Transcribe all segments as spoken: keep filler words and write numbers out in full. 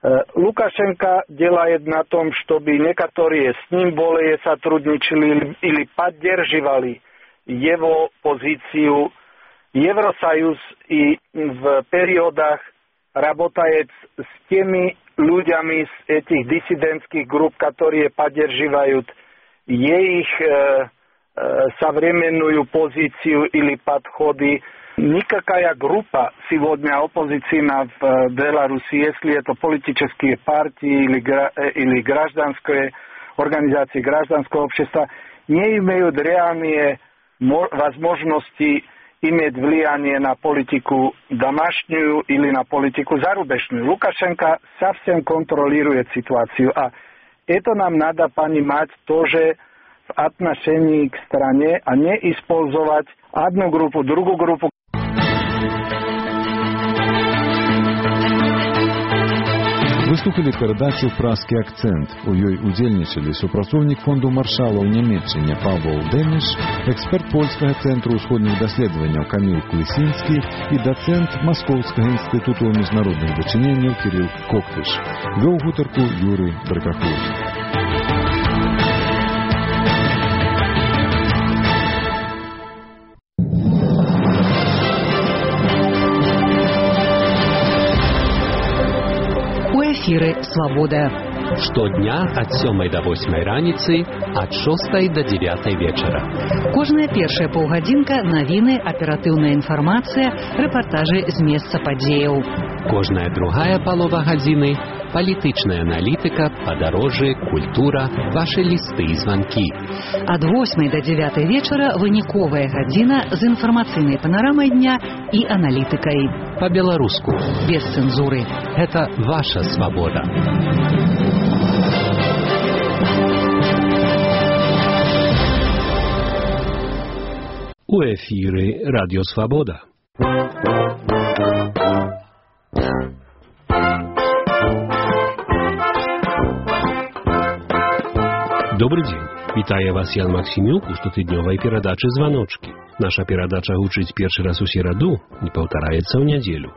Лукашенко делает на том, чтобы некоторые с ним более сотрудничали или поддерживали его позицию. Евросоюз и в периодах работает с теми людьми из этих диссидентских групп, которые поддерживают их э, э, современную позицию или подходы. Никакая группа сегодня оппозиционна в Беларуси, если это политические партии или, или гражданские организации гражданского общества, не имеют реальные возможности иметь влияние на политику домашнюю или на политику зарубежную. Лукашенко совсем контролирует ситуацию, а это нам надо понимать тоже в отношении к стране, а не использовать одну группу, другую группу. Выслухали передачу «Празкі акцент». У ёй удзельнічалі супрацоўнік фонду маршала ў Нямецчыне Павел Дэміш, эксперт польскага цэнтру ўсходніх даследаванняў Каміл Клысінскі і дацэнт Маскоўскага інстытуту міжнародных дачыненняў Кірыл Коктыш. Вёў гутарку Юрый Бракахоў. Эфиры «Свобода». Штодня ад сёмай да восьмай раніцы, ад шостай да дзевятай вечара. Кожная першая паўгадзінка навіны, аператыўная інфармацыя, рэпартажы з месца падзеяў. Кожная другая палова гадзіны – палітычная аналітыка, падарожжы, культура, вашы лісты і званкі. Ад восьмай да дзевятай вечара выніковая гадзіна з інфармацыйнай панарамай дня і аналітыкай. Па-беларуску. Без цэнзуры. Гэта ваша свабода. У эфіры Радіо Свабода. Добрый день. Вітае вас Ян Максімюк у штотыднёвай перадачы «Званочкі». Наша перадача гучыць першы раз у сераду і паўтараецца ў нядзелю.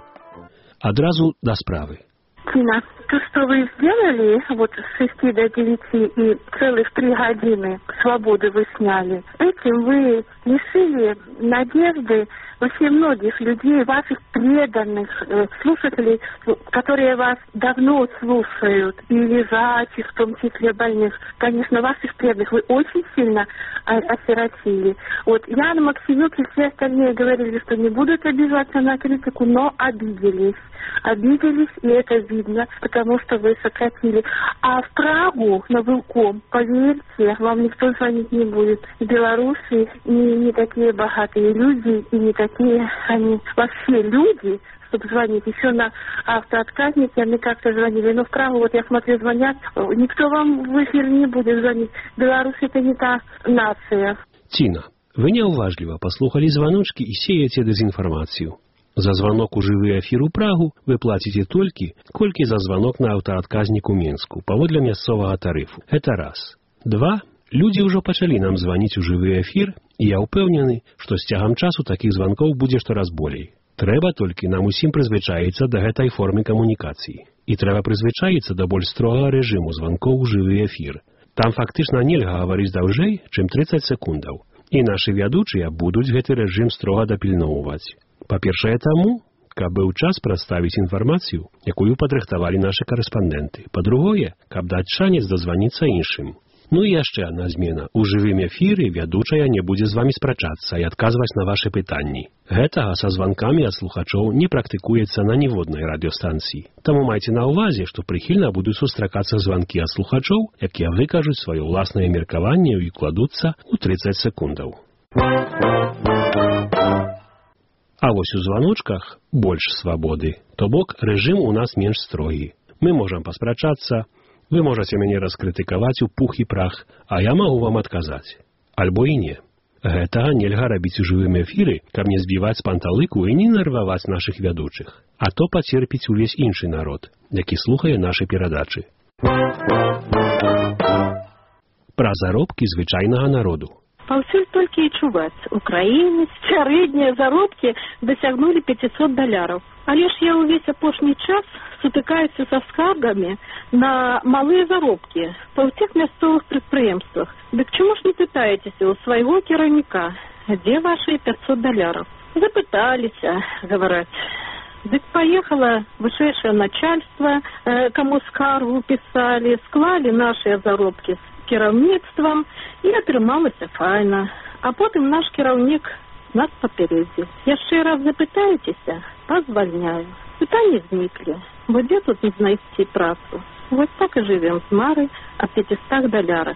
Адразу да справы. Тина, то, что вы сделали вот с шести до девяти и целых три годины свободы вы сняли, этим вы лишили надежды вообще многих людей, ваших преданных э, слушателей, которые вас давно слушают, и лежачих, в том числе больных. Конечно, ваших преданных вы очень сильно осиротили. Вот Ян Максимюк и все остальные говорили, что не будут обижаться на критику, но обиделись. Обиделись, и это видно, потому что вы сократили. А в Прагу на Вилком, поверьте, вам никто звонить не будет. В Беларуси не, не такие богатые люди, и не такие они вообще люди, чтобы звонить. Еще на автоотказнике мы как-то звонили, но в Прагу, вот я смотрю, звонят, никто вам в эфир не будет звонить. Беларусь — это не та нация. Тина, вы няўважліва паслухалі званочкі і сеяце дэзінфармацыю. За звонок у жывы эфір у Прагу вы плаціце толькі, колькі за звонок на аўтаадказнік у Мінску, паводле мясцовага тарыфу. Это раз. Два. Людзі ўжо пачалі нам званіць у жывы эфір, і я ўпэўнены, што з цягам часу такіх званкоў будзе штораз болей. Трэба толькі нам усім прызвычаіцца да гэтай формы камунікацыі. І трэба прызвычаіцца да больш строгага рэжыму званкоў у жывы эфір. Там фактычна нельга гаварыць даўжэй, чым трыццаць секундаў. І нашы вядучыя будуць гэты рэжым строга дапільноўваць. Па-першае таму, каб быў час прадставіць інфармацыю, якую падрыхтавалі нашы карэспандэнты. Па-другое, каб даць шанец дазваніцца іншым. Ну і яшчэ адна змена. У жывым эфіры вядучая не будзе з вамі спрачацца і адказваць на вашы пытанні. Гэтага са званкамі ад слухачоў не практыкуецца на ніводнай радыёстанцыі. Таму майце на ўвазе, што прыхільна будуць сустракацца званкі ад слухачоў, якія выкажуць сваё ўласнае меркаванне і кладуцца ў трыццаць секундаў. А вось у званочках больш свабоды. То бок рэжым у нас менш строгі. Мы можам паспрачацца, вы можаце мяне раскрытыкаваць у пух і прах, а я магу вам адказаць. Альбо і не. Гэтага нельга рабіць у жывым эфіры, каб не збіваць з панталыку і не нарваваць нашых вядучых. А то пацерпіць увесь іншы народ, які слухае нашы перадачы. Пра заробкі звычайнага народу. Паўсюль толькі і чуваць. У краіне сярэднія заробкі дасягнулі пятьсот даляраў. Але ж я ўвесь апошні час сутыкаюся са скаргамі на малыя заробкі па ўсіх мясцовых прадпрыемствах. Дык чаму ж не пытаецеся ў свайго кіраўніка, дзе вашыя пятьсот даляраў? Запыталіся, гавараць. Дык поехала вышэйшае начальство, э, кому скаргу писали, склали наши заробки с кіраўніцтвам, и атрымалася файна. А потым наш кіраўнік нас папярэдзіў. Яшчэ раз запытаецеся, позвольняю. Пытанні зніклі, бо дзе тут не знайсці працу? Вот так и живем с Марой о пятистах далярах.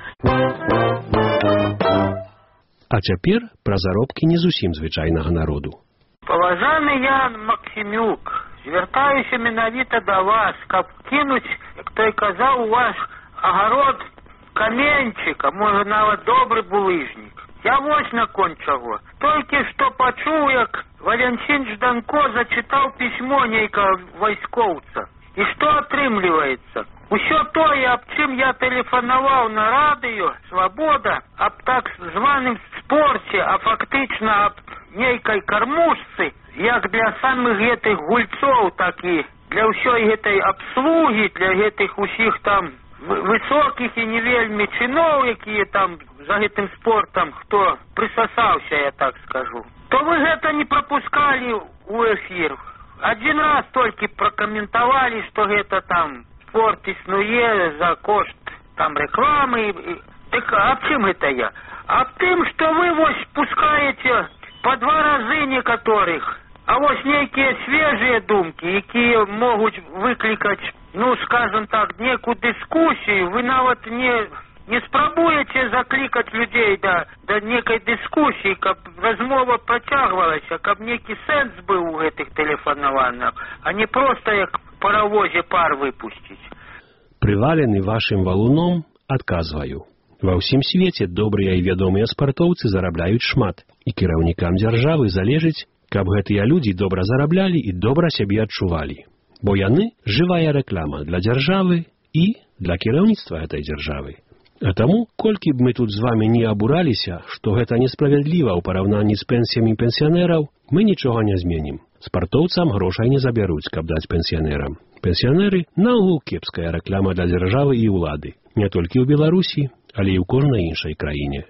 А цяпер пра заробкі не зусім звычайнага народу. Паважаны Ян Максімюк, звяртаюся менавіта да вас, каб кінуць, як той казаў, у ваш агарод каменьчык, а можа нават добры булыжнік. Я вось наконт чаго. Толькі што пачуў, як Валянцін Жданко зачытаў пісьмо нейкага вайскоўца. І што атрымліваецца? Усё тое, аб чым я тэлефанаваў на радыё «Свабода», аб так званым спорце, а фактычна аб нейкай кармушцы, як для самых гэтых гульцоў, так і для ўсёй гэтай абслугі, для гэтых усіх там высокіх і не вельмі чыноў, якія там за гэтым спортам, хто прысасаўся, я так скажу, то вы гэта не прапускалі ў эфір. Адзін раз толькі пракаментавалі, што гэта там спорт існуе за кошт там рэкламы. Так аб чым гэта я? Аб тым, што вы вось пускаеце по два разы некаторых, а вось нейкія свежыя думкі, якія могуць выклікаць, ну, скажем так, некую дыскусію, вы нават не, не спрабуеце заклікаць людзей да, да некай дыскусіі, каб размова працягвалася, каб нейкі сэнс быў у гэтых тэлефанаваннях, а не проста як паравозе пар выпусціць. Прывалены вашым валуном, адказваю. Ва ўсім свеце добрыя і вядомыя спартоўцы зарабляюць шмат, і кіраўнікам дзяржавы залежыць, каб гэтыя людзі добра зараблялі і добра сябе адчувалі. Бо яны жывая рэклама для дзяржавы і для кіраўніцтва гэтай дзяржавы. А таму, колькі б мы тут з вамі не абураліся, што гэта несправядліва ў параўнанні з пенсіямі пенсіянераў, мы нічога не зменім. Спартоўцам грошай не забяруць, каб даць пенсіянерам. Пенсіянеры наогул кепская рэклама для дзяржавы і ўлады. Не толькі ў Беларусі, але і ў кожнай іншай краіне.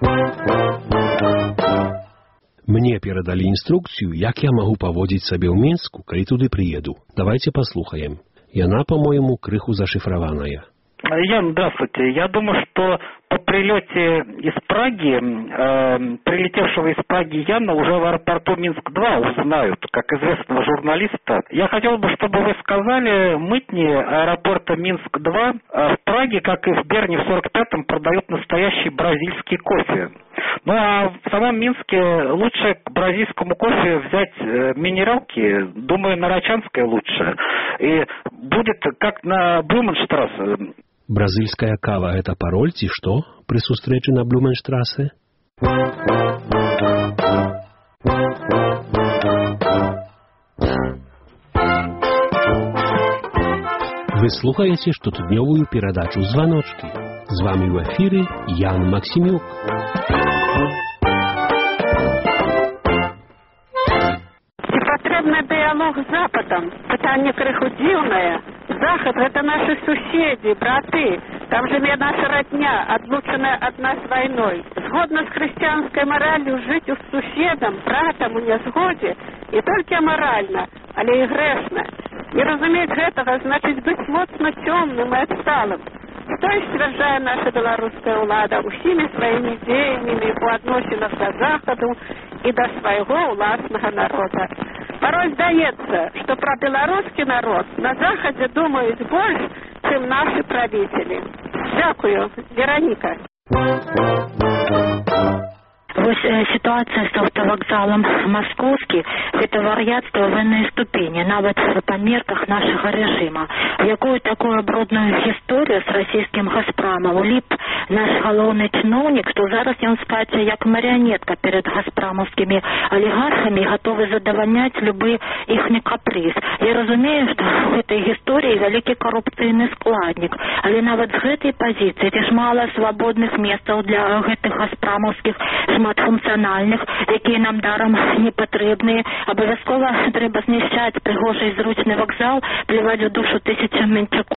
Мне перадалі інструкцыю, як я магу паводзіць сабе ў Мінску, калі туды прыеду. Давайте послухаем. Яна, по-моему, крыху зашифрованная. Ян, здравствуйте. Я думаю, что по прилете из Праги, э, прилетевшего из Праги Яна уже в аэропорту Минск-два узнают, как известного журналиста. Я хотел бы, чтобы вы сказали, мытни аэропорта Минск-два э, в Праге, как и в Берне в сорок пятом, продают настоящий бразильский кофе. Ну а в самом Минске лучше к бразильскому кофе взять э, минералки, думаю, Нарочанское лучше. И будет как на Блуменштрассе. Бразильская кава – это пароль, ці што, пры сустрэчы на Блуменштрасе? Вы слухаеце штотыднёвую перадачу «Званочкі». З вами ў эфіры Ян Максімюк. Ці патрэбны дыялог з Западам? Пытанне крыху дзіўнае. Захад – это наши суседи, браты. Там живет наша родня, отлученная от нас войной. Згодно с христианской моралью жить с суседом, братом у незгоде не только морально, але и грешно. Не разуметь этого значит быть моцно темным и отсталым. Что и стверджае наша белорусская улада усими своими деяниями у адносинах до Заходу и до своего уласного народа. Порой сдается, что про белорусский народ на Заходе думают больше, чем наши правители. Дякую, Вероника. Вось сітуацыя з аўтавакзалам маскоўскі – гэта вар'яцтва вольнай ступені, нават па мерках нашага рэжыма. В якую такую брудную гісторыю з расійскім газпрамам уліп наш галоўны чыноўнік, што зараз ён скача як марыянетка перед газпрамаўскімі алігархамі, гатовы задавальняць любы іхні капрыз. Я разумею, што в гэтай гісторыі вялікі карупцыйны складнік, але нават з гэтай пазіцыі ці ж мала свабодных месцаў для гэтых газпрамаўскіх шматфункцыянальных, якія нам дарам не патрэбныя. Абавязкова трэба знішчаць прыгожы і зручны вакзал, пліваць у душу тысячам менчакоў.